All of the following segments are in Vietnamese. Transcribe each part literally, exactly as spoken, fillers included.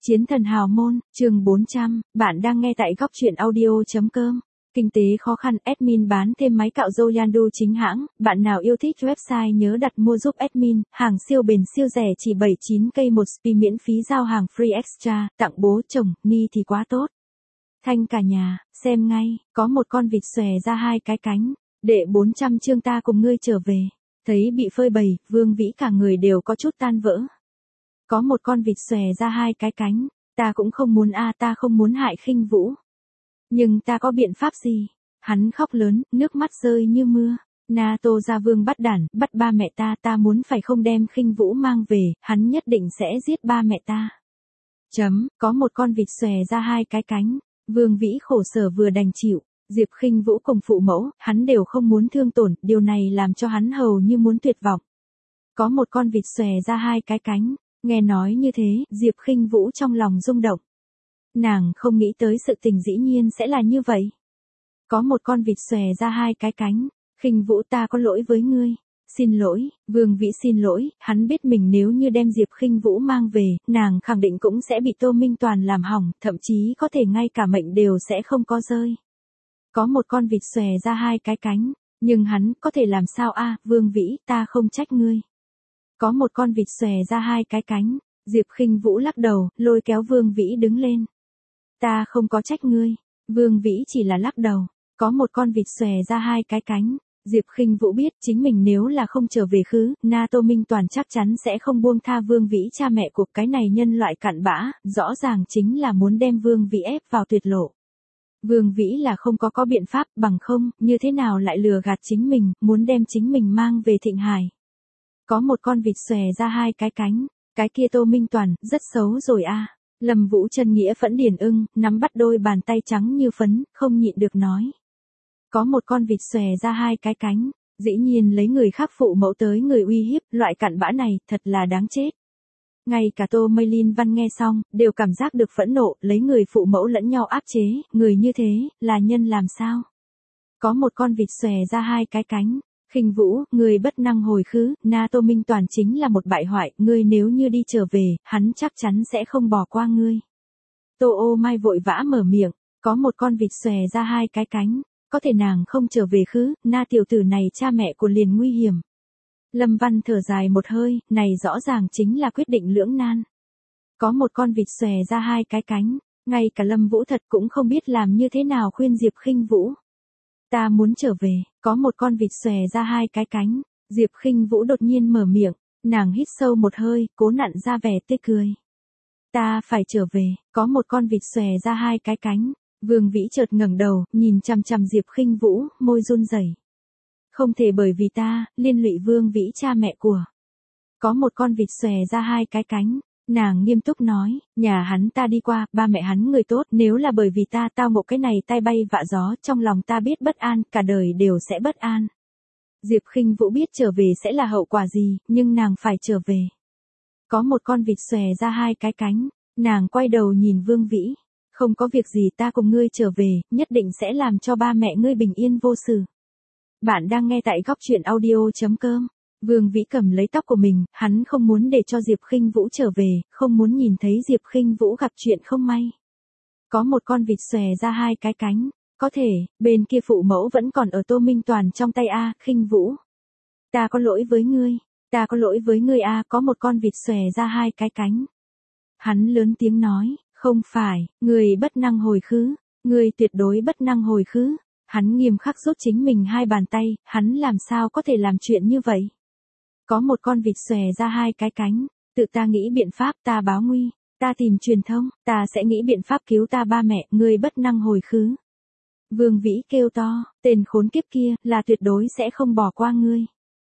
Chiến thần hào môn, chương bốn trăm, bạn đang nghe tại góc truyện audio.com. Kinh tế khó khăn, admin bán thêm máy cạo râu Yandu chính hãng, bạn nào yêu thích website nhớ đặt mua giúp admin, hàng siêu bền siêu rẻ chỉ bảy mươi chín k một spi miễn phí giao hàng free extra, tặng bố chồng, ni thì quá tốt. Thanh cả nhà, xem ngay, có một con vịt xòe ra hai cái cánh, đệ bốn trăm chương ta cùng ngươi trở về, thấy bị phơi bày, Vương Vĩ cả người đều có chút tan vỡ. Có một con vịt xòe ra hai cái cánh, ta cũng không muốn a ta không muốn hại Khinh Vũ. Nhưng ta có biện pháp gì? Hắn khóc lớn, nước mắt rơi như mưa. Nato gia vương bắt đản, bắt ba mẹ ta, ta muốn phải không đem Khinh Vũ mang về, hắn nhất định sẽ giết ba mẹ ta. Chấm, có một con vịt xòe ra hai cái cánh, Vương Vĩ khổ sở vừa đành chịu. Diệp Khinh Vũ cùng phụ mẫu, hắn đều không muốn thương tổn, điều này làm cho hắn hầu như muốn tuyệt vọng. Có một con vịt xòe ra hai cái cánh. Nghe nói như thế, Diệp Khinh Vũ trong lòng rung động. Nàng không nghĩ tới sự tình dĩ nhiên sẽ là như vậy. Có một con vịt xòe ra hai cái cánh, Khinh Vũ ta có lỗi với ngươi. Xin lỗi, Vương Vĩ xin lỗi, hắn biết mình nếu như đem Diệp Khinh Vũ mang về, nàng khẳng định cũng sẽ bị Tô Minh Toàn làm hỏng, thậm chí có thể ngay cả mệnh đều sẽ không có rơi. Có một con vịt xòe ra hai cái cánh, nhưng hắn có thể làm sao a Vương Vĩ ta không trách ngươi. Có một con vịt xòe ra hai cái cánh, Diệp Khinh Vũ lắc đầu, lôi kéo Vương Vĩ đứng lên. Ta không có trách ngươi, Vương Vĩ chỉ là lắc đầu. Có một con vịt xòe ra hai cái cánh, Diệp Khinh Vũ biết chính mình nếu là không trở về khứ, Na Tô Minh Toàn chắc chắn sẽ không buông tha Vương Vĩ cha mẹ của cái này nhân loại cặn bã, rõ ràng chính là muốn đem Vương Vĩ ép vào tuyệt lộ. Vương Vĩ là không có có biện pháp, bằng không, như thế nào lại lừa gạt chính mình, muốn đem chính mình mang về Thịnh Hải. Có một con vịt xòe ra hai cái cánh, cái kia Tô Minh Toàn, rất xấu rồi a. Lâm Vũ Chân nghĩa phẫn điền ưng, nắm bắt đôi bàn tay trắng như phấn, không nhịn được nói. Có một con vịt xòe ra hai cái cánh, dĩ nhiên lấy người khác phụ mẫu tới người uy hiếp, loại cặn bã này, thật là đáng chết. Ngay cả Tô Mây Linh Văn nghe xong, đều cảm giác được phẫn nộ, lấy người phụ mẫu lẫn nhau áp chế, người như thế, là nhân làm sao? Có một con vịt xòe ra hai cái cánh. Khinh Vũ, ngươi bất năng hồi khứ, Na Tô Minh Toàn chính là một bại hoại, ngươi nếu như đi trở về, hắn chắc chắn sẽ không bỏ qua ngươi. Tô Ô Mai vội vã mở miệng, có một con vịt xòe ra hai cái cánh, có thể nàng không trở về khứ, Na tiểu tử này cha mẹ của liền nguy hiểm. Lâm Văn thở dài một hơi, này rõ ràng chính là quyết định lưỡng nan. Có một con vịt xòe ra hai cái cánh, ngay cả Lâm Vũ thật cũng không biết làm như thế nào khuyên Diệp Khinh Vũ. Ta muốn trở về, có một con vịt xòe ra hai cái cánh, Diệp Khinh Vũ đột nhiên mở miệng, nàng hít sâu một hơi, cố nặn ra vẻ tươi cười. Ta phải trở về, có một con vịt xòe ra hai cái cánh, Vương Vĩ chợt ngẩng đầu, nhìn chằm chằm Diệp Khinh Vũ, môi run rẩy. Không thể bởi vì ta, liên lụy Vương Vĩ cha mẹ của. Có một con vịt xòe ra hai cái cánh. Nàng nghiêm túc nói, nhà hắn ta đi qua, ba mẹ hắn người tốt, nếu là bởi vì ta tao ngộ cái này tai bay vạ gió, trong lòng ta biết bất an, cả đời đều sẽ bất an. Diệp Khinh Vũ biết trở về sẽ là hậu quả gì, nhưng nàng phải trở về. Có một con vịt xòe ra hai cái cánh, nàng quay đầu nhìn Vương Vĩ, không có việc gì ta cùng ngươi trở về, nhất định sẽ làm cho ba mẹ ngươi bình yên vô sự. Bạn đang nghe tại góc truyện audio.com. Vương Vĩ cầm lấy tóc của mình, hắn không muốn để cho Diệp Khinh Vũ trở về, không muốn nhìn thấy Diệp Khinh Vũ gặp chuyện không may. Có một con vịt xòe ra hai cái cánh, có thể, bên kia phụ mẫu vẫn còn ở Tô Minh Toàn trong tay a, Khinh Vũ. Ta có lỗi với ngươi, ta có lỗi với ngươi a, có một con vịt xòe ra hai cái cánh. Hắn lớn tiếng nói, không phải, ngươi bất năng hồi khứ, ngươi tuyệt đối bất năng hồi khứ. Hắn nghiêm khắc rút chính mình hai bàn tay, hắn làm sao có thể làm chuyện như vậy? Có một con vịt xòe ra hai cái cánh, tự ta nghĩ biện pháp, ta báo nguy, ta tìm truyền thông, ta sẽ nghĩ biện pháp cứu ta ba mẹ, ngươi bất năng hồi khứ. Vương Vĩ kêu to, tên khốn kiếp kia, là tuyệt đối sẽ không bỏ qua ngươi.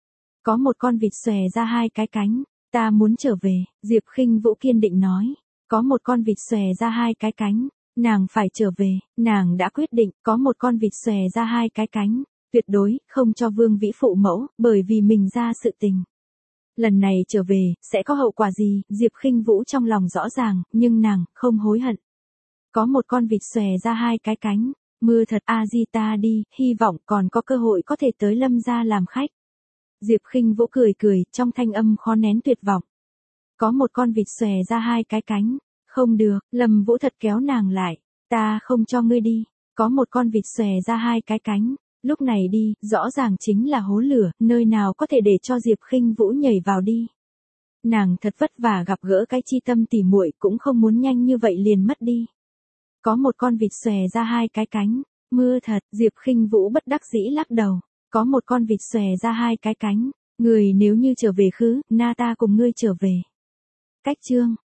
Có một con vịt xòe ra hai cái cánh, ta muốn trở về, Diệp Khinh Vũ kiên định nói. Có một con vịt xòe ra hai cái cánh, nàng phải trở về, nàng đã quyết định, có một con vịt xòe ra hai cái cánh, tuyệt đối, không cho Vương Vĩ phụ mẫu, bởi vì mình ra sự tình. Lần này trở về, sẽ có hậu quả gì, Diệp Khinh Vũ trong lòng rõ ràng, nhưng nàng, không hối hận. Có một con vịt xòe ra hai cái cánh, mưa thật a di ta đi, hy vọng còn có cơ hội có thể tới Lâm gia làm khách. Diệp Khinh Vũ cười cười, trong thanh âm khó nén tuyệt vọng. Có một con vịt xòe ra hai cái cánh, Không được, Lâm Vũ thật kéo nàng lại. Ta không cho ngươi đi. Có một con vịt xòe ra hai cái cánh. Lúc này đi, rõ ràng chính là hố lửa, nơi nào có thể để cho Diệp Khinh Vũ nhảy vào đi. Nàng thật vất vả gặp gỡ cái chi tâm tỉ muội cũng không muốn nhanh như vậy liền mất đi. Có một con vịt xòe ra hai cái cánh. Mưa thật, Diệp Khinh Vũ bất đắc dĩ lắc đầu. Có một con vịt xòe ra hai cái cánh. Người nếu như trở về khứ, na ta cùng ngươi trở về. Cách chương